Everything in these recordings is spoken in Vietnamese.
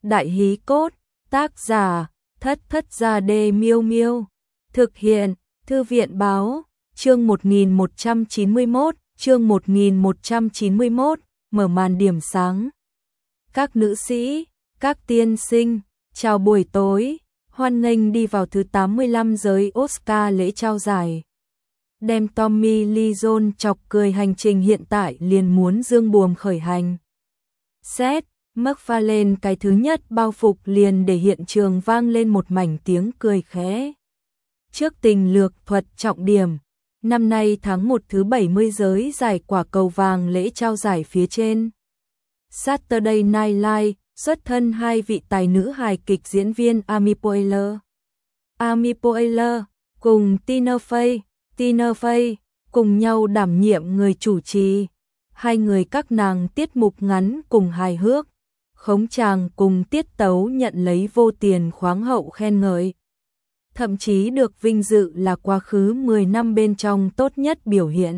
Đại hí cốt, tác giả, Thất Thất Gia Đê Miêu Miêu. Thực hiện, Thư viện báo, chương 1191, mở màn điểm sáng. Các nữ sĩ, các tiên sinh, chào buổi tối, hoan nghênh đi vào thứ 85 giới Oscar lễ trao giải. Đem Tommy Lee Jones chọc cười hành trình hiện tại liền muốn dương buồm khởi hành. Seth MacFarlane cái thứ nhất bao phục liền để hiện trường vang lên một mảnh tiếng cười khẽ. Trước tình lược thuật trọng điểm, năm nay tháng 1 thứ 70 giới giải quả cầu vàng lễ trao giải phía trên. Saturday Night Live xuất thân hai vị tài nữ hài kịch diễn viên Amy Poehler cùng Tina Fey cùng nhau đảm nhiệm người chủ trì. Hai người các nàng tiết mục ngắn cùng hài hước, khống tràng cùng tiết tấu nhận lấy vô tiền khoáng hậu khen ngợi. Thậm chí được vinh dự là quá khứ 10 năm bên trong tốt nhất biểu hiện.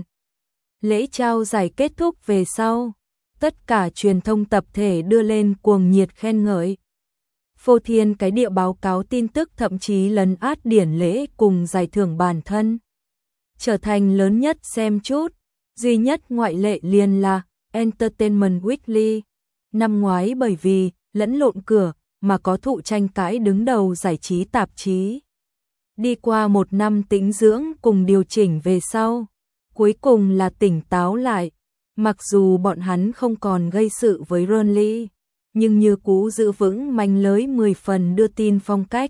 Lễ trao giải kết thúc về sau, tất cả truyền thông tập thể đưa lên cuồng nhiệt khen ngợi. Phô thiên cái địa báo cáo tin tức thậm chí lấn át điển lễ cùng giải thưởng bản thân. Trở thành lớn nhất xem chút, duy nhất ngoại lệ liền là Entertainment Weekly. Năm ngoái bởi vì lẫn lộn cửa mà có thụ tranh cãi đứng đầu giải trí tạp chí. Đi qua một năm tĩnh dưỡng cùng điều chỉnh về sau, cuối cùng là tỉnh táo lại. Mặc dù bọn hắn không còn gây sự với Ron Lee, nhưng như cũ giữ vững manh lưới 10 phần đưa tin phong cách.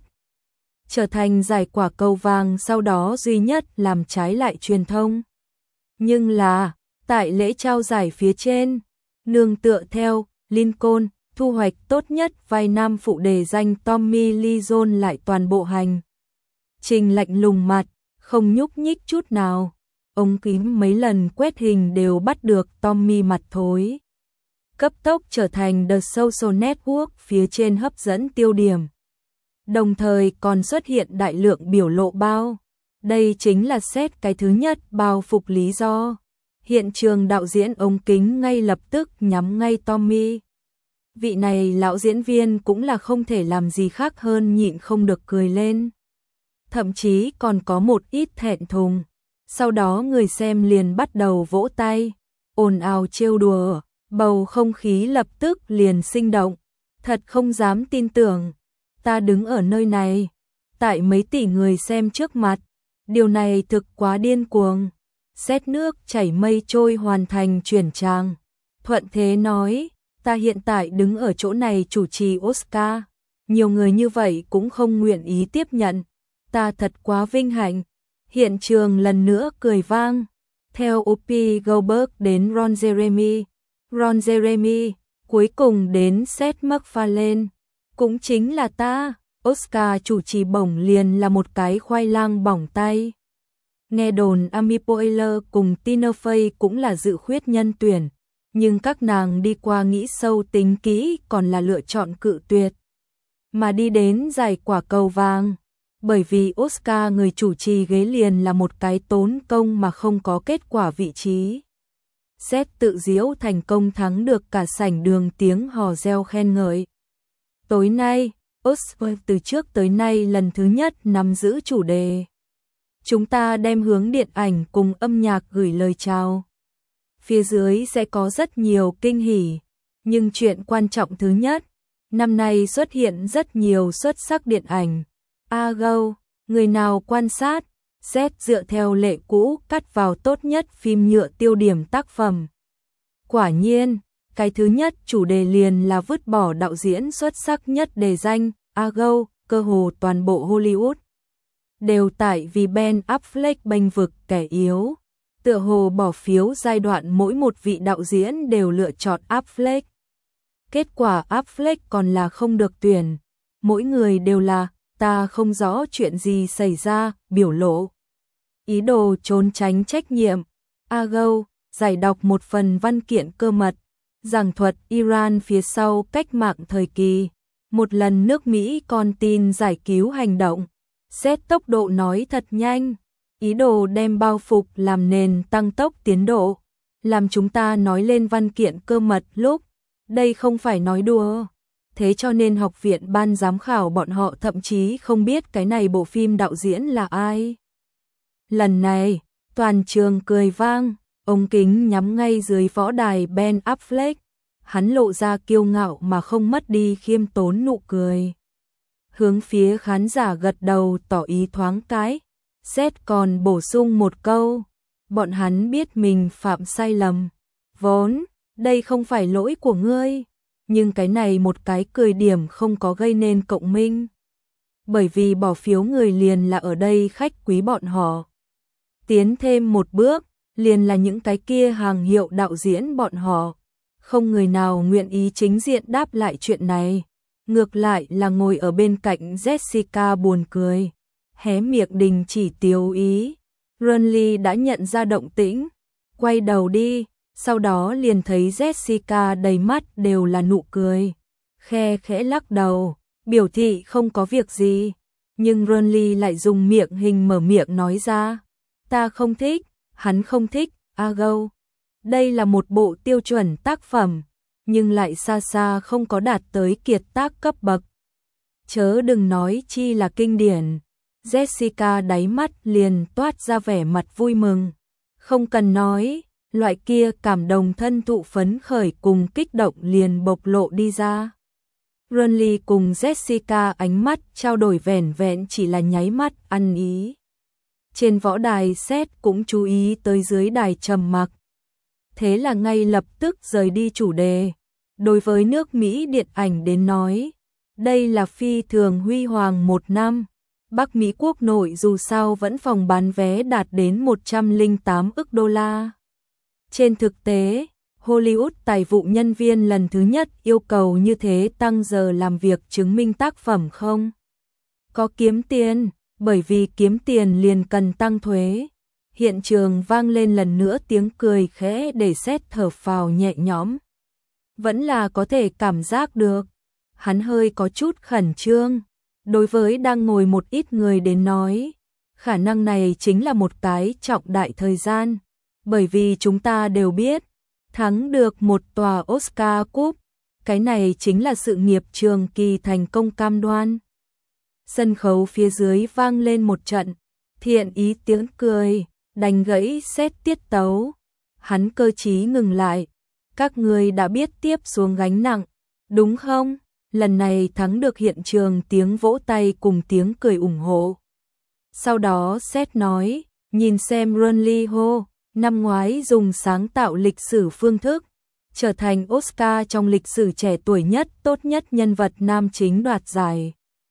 Trở thành giải quả cầu vàng sau đó duy nhất làm trái lại truyền thông. Nhưng là, tại lễ trao giải phía trên, nương tựa theo Lincoln, thu hoạch tốt nhất vai nam phụ đề danh Tommy Lee Jones lại toàn bộ hành trình lạnh lùng mặt, không nhúc nhích chút nào. Ống kính mấy lần quét hình đều bắt được Tommy mặt thối. Cấp tốc trở thành The Social Network phía trên hấp dẫn tiêu điểm. Đồng thời còn xuất hiện đại lượng biểu lộ bao. Đây chính là Seth cái thứ nhất bao phục lý do. Hiện trường đạo diễn ống kính ngay lập tức nhắm ngay Tommy. Vị này lão diễn viên cũng là không thể làm gì khác hơn nhịn không được cười lên. Thậm chí còn có một ít thẹn thùng. Sau đó người xem liền bắt đầu vỗ tay, ồn ào trêu đùa, bầu không khí lập tức liền sinh động. Thật không dám tin tưởng, ta đứng ở nơi này, tại mấy tỷ người xem trước mặt, điều này thực quá điên cuồng. Xét nước chảy mây trôi hoàn thành chuyển trang. Thuận thế nói, ta hiện tại đứng ở chỗ này chủ trì Oscar, nhiều người như vậy cũng không nguyện ý tiếp nhận, ta thật quá vinh hạnh. Hiện trường lần nữa cười vang. Theo Whoopi Goldberg đến Ron Jeremy, cuối cùng đến Seth MacFarlane. Cũng chính là ta, Oscar chủ trì bổng liền là một cái khoai lang bỏng tay. Nghe đồn Amy Poehler cùng Tina Fey cũng là dự khuyết nhân tuyển, nhưng các nàng đi qua nghĩ sâu tính kỹ còn là lựa chọn cự tuyệt. Mà đi đến giải quả cầu vàng. Bởi vì Oscar người chủ trì ghế liền là một cái tốn công mà không có kết quả vị trí. Seth tự diễu thành công thắng được cả sảnh đường tiếng hò reo khen ngợi. Tối nay, Oscar từ trước tới nay lần thứ nhất nắm giữ chủ đề. Chúng ta đem hướng điện ảnh cùng âm nhạc gửi lời chào. Phía dưới sẽ có rất nhiều kinh hỉ, nhưng chuyện quan trọng thứ nhất, năm nay xuất hiện rất nhiều xuất sắc điện ảnh. Go, người nào quan sát, Seth dựa theo lệ cũ cắt vào tốt nhất phim nhựa tiêu điểm tác phẩm. Quả nhiên, cái thứ nhất chủ đề liền là vứt bỏ đạo diễn xuất sắc nhất đề danh, Go, cơ hồ toàn bộ Hollywood. Đều tại vì Ben Affleck bênh vực kẻ yếu. Tựa hồ bỏ phiếu giai đoạn mỗi một vị đạo diễn đều lựa chọn Affleck. Kết quả Affleck còn là không được tuyển. Mỗi người đều là ta không rõ chuyện gì xảy ra, biểu lộ. Ý đồ trốn tránh trách nhiệm. Go, giải đọc một phần văn kiện cơ mật, giảng thuật Iran phía sau cách mạng thời kỳ. Một lần nước Mỹ con tin giải cứu hành động. Xét tốc độ nói thật nhanh. Ý đồ đem bao phục làm nền tăng tốc tiến độ. Làm chúng ta nói lên văn kiện cơ mật lúc. Đây không phải nói đùa. thế cho nên học viện ban giám khảo bọn họ thậm chí không biết cái này bộ phim đạo diễn là ai. Lần này, toàn trường cười vang, ống kính nhắm ngay dưới võ đài Ben Affleck, hắn lộ ra kiêu ngạo mà không mất đi khiêm tốn nụ cười. Hướng phía khán giả gật đầu tỏ ý thoáng cái, Seth còn bổ sung một câu, bọn hắn biết mình phạm sai lầm, vốn, đây không phải lỗi của ngươi, nhưng cái này một cái cười điểm không có gây nên cộng minh. Bởi vì bỏ phiếu người liền là ở đây khách quý bọn họ. Tiến thêm một bước, liền là những cái kia hàng hiệu đạo diễn bọn họ. Không người nào nguyện ý chính diện đáp lại chuyện này. Ngược lại là ngồi ở bên cạnh Jessica buồn cười, hé miệng đình chỉ tiêu ý. Renly đã nhận ra động tĩnh, quay đầu đi, sau đó liền thấy Jessica đầy mắt đều là nụ cười. Khe khẽ lắc đầu, biểu thị không có việc gì, nhưng Renly lại dùng miệng hình mở miệng nói ra. Ta không thích, hắn không thích, Argo. Đây là một bộ tiêu chuẩn tác phẩm, nhưng lại xa xa không có đạt tới kiệt tác cấp bậc. Chớ đừng nói chi là kinh điển. Jessica đáy mắt liền toát ra vẻ mặt vui mừng. Không cần nói, loại kia cảm động thân thụ phấn khởi cùng kích động liền bộc lộ đi ra. Renly cùng Jessica ánh mắt trao đổi vẻn vẹn chỉ là nháy mắt ăn ý. Trên võ đài Seth cũng chú ý tới dưới đài trầm mặc. Thế là ngay lập tức rời đi chủ đề. Đối với nước Mỹ điện ảnh đến nói, đây là phi thường huy hoàng một năm. Bắc Mỹ quốc nội dù sao vẫn phòng bán vé đạt đến 108 ức đô la. Trên thực tế, Hollywood tài vụ nhân viên lần thứ nhất yêu cầu như thế tăng giờ làm việc chứng minh tác phẩm không có kiếm tiền, bởi vì kiếm tiền liền cần tăng thuế. Hiện trường vang lên lần nữa tiếng cười khẽ để Seth thở phào nhẹ nhõm. Vẫn là có thể cảm giác được. Hắn hơi có chút khẩn trương. Đối với đang ngồi một ít người đến nói, khả năng này chính là một cái trọng đại thời gian. Bởi vì chúng ta đều biết, thắng được một tòa Oscar Cup, cái này chính là sự nghiệp trường kỳ thành công cam đoan. Sân khấu phía dưới vang lên một trận, thiện ý tiếng cười, đánh gãy Seth tiết tấu. Hắn cơ trí ngừng lại, các người đã biết tiếp xuống gánh nặng, đúng không? Lần này thắng được hiện trường tiếng vỗ tay cùng tiếng cười ủng hộ. Sau đó Seth nói, nhìn xem Renly Ho, năm ngoái dùng sáng tạo lịch sử phương thức, trở thành Oscar trong lịch sử trẻ tuổi nhất tốt nhất nhân vật nam chính đoạt giải.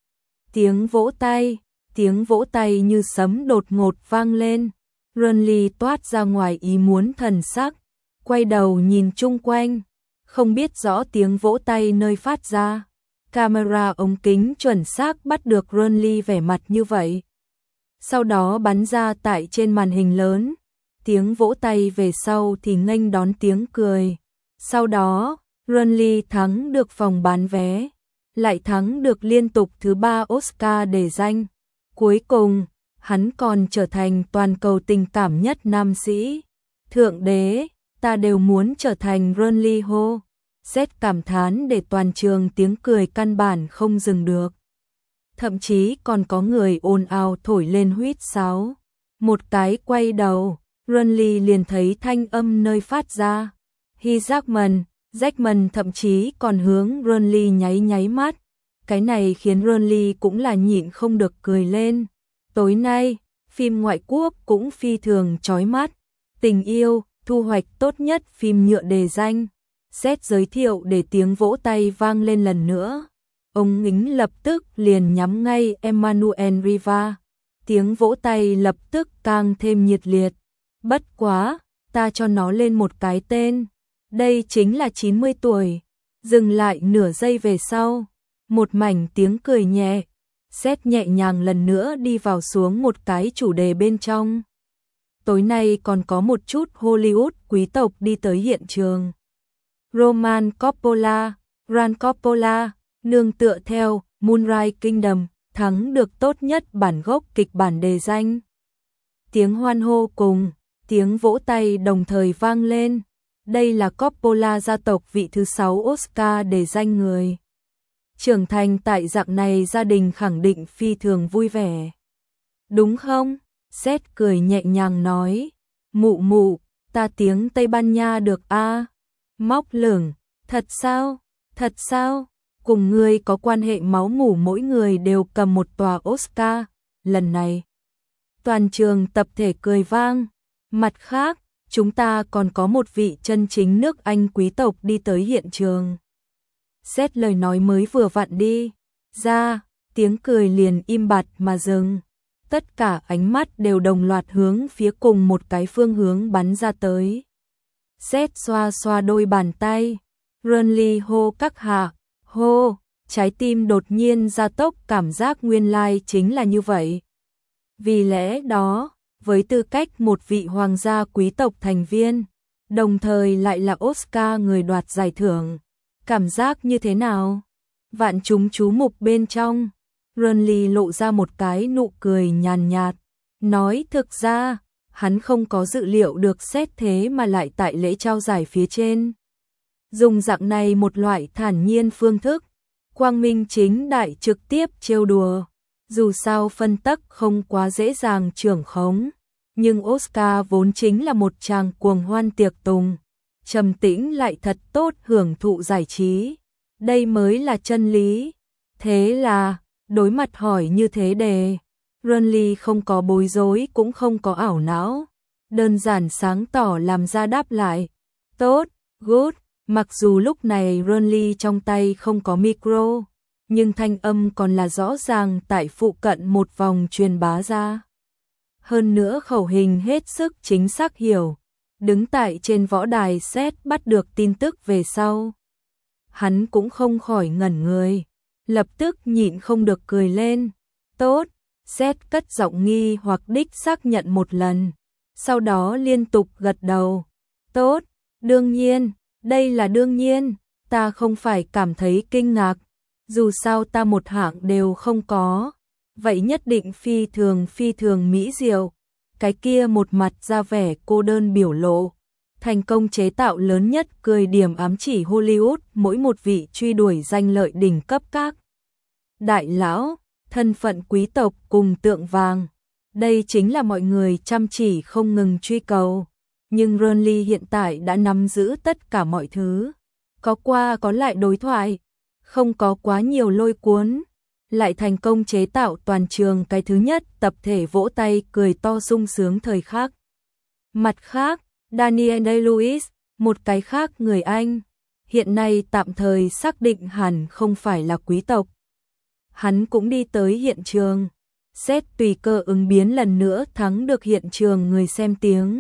Tiếng vỗ tay như sấm đột ngột vang lên. Renly toát ra ngoài ý muốn thần sắc, quay đầu nhìn chung quanh, không biết rõ tiếng vỗ tay nơi phát ra. Camera ống kính chuẩn xác bắt được Renly vẻ mặt như vậy. Sau đó bắn ra tại trên màn hình lớn, tiếng vỗ tay về sau thì nghênh đón tiếng cười. Sau đó, Renly thắng được phòng bán vé, lại thắng được liên tục thứ 3 Oscar đề danh. Cuối cùng, hắn còn trở thành toàn cầu tình cảm nhất nam sĩ. Thượng đế, ta đều muốn trở thành Renly Ho. Seth cảm thán để toàn trường tiếng cười căn bản không dừng được. Thậm chí còn có người ồn ào thổi lên huýt sáo. Một cái quay đầu, Renly liền thấy thanh âm nơi phát ra. Jackman thậm chí còn hướng Renly nháy nháy mắt. Cái này khiến Renly cũng là nhịn không được cười lên. Tối nay, phim ngoại quốc cũng phi thường chói mắt. Tình yêu, thu hoạch tốt nhất phim nhựa đề danh. Seth giới thiệu để tiếng vỗ tay vang lên lần nữa. Ông ngính lập tức liền nhắm ngay Emmanuel Riva. Tiếng vỗ tay lập tức càng thêm nhiệt liệt. Bất quá, ta cho nó lên một cái tên. Đây chính là 90 tuổi. Dừng lại nửa giây về sau. Một mảnh tiếng cười nhẹ. Seth nhẹ nhàng lần nữa đi vào xuống một cái chủ đề bên trong. Tối nay còn có một chút Hollywood quý tộc đi tới hiện trường. Roman Coppola, nương tựa theo Moonrise Kingdom, thắng được tốt nhất bản gốc kịch bản đề danh. Tiếng hoan hô cùng tiếng vỗ tay đồng thời vang lên. Đây là Coppola gia tộc vị thứ 6 Oscar đề danh người. trưởng thành tại dạng này gia đình khẳng định phi thường vui vẻ. Đúng không? Seth cười nhẹ nhàng nói. Mụ mụ, ta tiếng Tây Ban Nha được a? Móc lửng, thật sao? Thật sao? Cùng ngươi có quan hệ máu mủ, mỗi người đều cầm một tòa Oscar. Lần này, toàn trường tập thể cười vang. Mặt khác, chúng ta còn có một vị chân chính nước Anh quý tộc đi tới hiện trường. Seth lời nói mới vừa vặn đi ra, tiếng cười liền im bặt mà dừng. Tất cả ánh mắt đều đồng loạt hướng phía cùng một cái phương hướng bắn ra tới. Seth xoa xoa đôi bàn tay. Renly hô các hạ, hô, trái tim đột nhiên gia tốc, cảm giác nguyên lai chính là như vậy. Vì lẽ đó, với tư cách một vị hoàng gia quý tộc thành viên, đồng thời lại là Oscar người đoạt giải thưởng, cảm giác như thế nào? Vạn chúng chú mục bên trong, Renly lộ ra một cái nụ cười nhàn nhạt, nói thực ra, hắn không có dự liệu được Seth thế mà lại tại lễ trao giải phía trên. Dùng dạng này một loại thản nhiên phương thức, quang minh chính đại trực tiếp trêu đùa. Dù sao phân tắc không quá dễ dàng trưởng khống, nhưng Oscar vốn chính là một tràng cuồng hoan tiệc tùng, trầm tĩnh lại thật tốt hưởng thụ giải trí. Đây mới là chân lý. Thế là, đối mặt hỏi như thế đề, Renly không có bối rối cũng không có ảo não, đơn giản sáng tỏ làm ra đáp lại. Tốt, good. Mặc dù lúc này Renly trong tay không có micro, nhưng thanh âm còn là rõ ràng tại phụ cận một vòng truyền bá ra. Hơn nữa khẩu hình hết sức chính xác hiểu. Đứng tại trên võ đài Seth bắt được tin tức về sau. Hắn cũng không khỏi ngẩn người, lập tức nhịn không được cười lên. Tốt, Seth cất giọng nghi hoặc đích xác nhận một lần, sau đó liên tục gật đầu. Tốt, đương nhiên, đây là đương nhiên, ta không phải cảm thấy kinh ngạc, dù sao ta một hạng đều không có, vậy nhất định phi thường mỹ diệu. Cái kia một mặt ra vẻ cô đơn biểu lộ, thành công chế tạo lớn nhất cười điểm ám chỉ Hollywood mỗi một vị truy đuổi danh lợi đỉnh cấp các đại lão, thân phận quý tộc cùng tượng vàng. Đây chính là mọi người chăm chỉ không ngừng truy cầu. Nhưng Renly hiện tại đã nắm giữ tất cả mọi thứ. Có qua có lại đối thoại, không có quá nhiều lôi cuốn, lại thành công chế tạo toàn trường cái thứ nhất tập thể vỗ tay cười to sung sướng thời khắc. Mặt khác, Daniel Day-Lewis, một cái khác người Anh, hiện nay tạm thời xác định hẳn không phải là quý tộc. Hắn cũng đi tới hiện trường. Seth tùy cơ ứng biến lần nữa thắng được hiện trường người xem tiếng.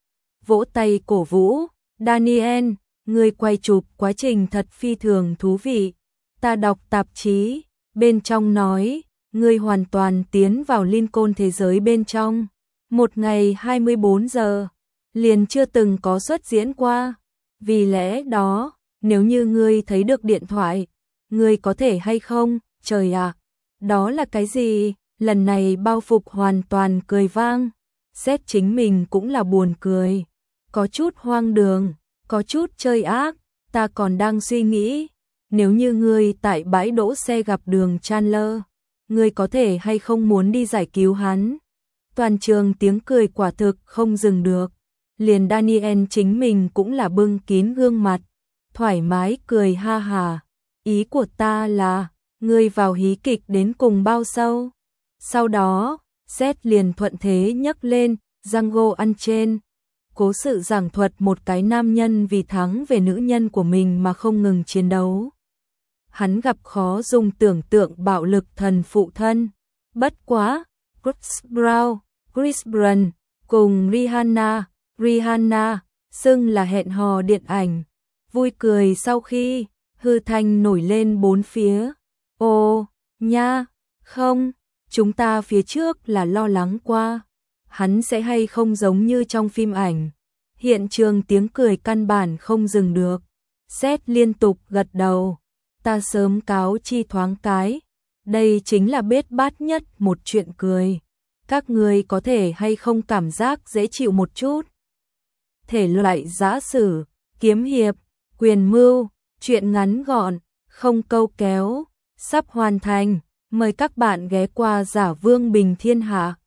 Vỗ tay cổ vũ, Daniel, người quay chụp quá trình thật phi thường thú vị. Ta đọc tạp chí, bên trong nói, người hoàn toàn tiến vào Lincoln thế giới bên trong. Một ngày 24 giờ, liền chưa từng có xuất diễn qua. Vì lẽ đó, nếu như ngươi thấy được điện thoại, ngươi có thể hay không, trời ạ, đó là cái gì? Lần này bao phục hoàn toàn cười vang. Seth chính mình cũng là buồn cười. Có chút hoang đường, có chút chơi ác, ta còn đang suy nghĩ, nếu như ngươi tại bãi đỗ xe gặp đường Chandler, ngươi có thể hay không muốn đi giải cứu hắn? Toàn trường tiếng cười quả thực không dừng được, liền Daniel chính mình cũng là bưng kín gương mặt, thoải mái cười ha hà. Ý của ta là, ngươi vào hí kịch đến cùng bao sâu? Sau đó, Seth liền thuận thế nhấc lên Django Unchained, cố sự giảng thuật một cái nam nhân vì thắng về nữ nhân của mình mà không ngừng chiến đấu. Hắn gặp khó dùng tưởng tượng bạo lực thần phụ thân. Bất quá, Chris Brown cùng Rihanna xưng là hẹn hò điện ảnh. Vui cười sau khi hư thanh nổi lên bốn phía. Ồ, nha, không, chúng ta phía trước là lo lắng qua. Hắn sẽ hay không giống như trong phim ảnh. Hiện trường tiếng cười căn bản không dừng được. Seth liên tục gật đầu. Ta sớm cáo chi thoáng cái. Đây chính là bết bát nhất một chuyện cười. Các người có thể hay không cảm giác dễ chịu một chút. Thể loại giã sử, kiếm hiệp, quyền mưu, chuyện ngắn gọn, không câu kéo. sắp hoàn thành. Mời các bạn ghé qua Giả Vương Bình Thiên Hạ.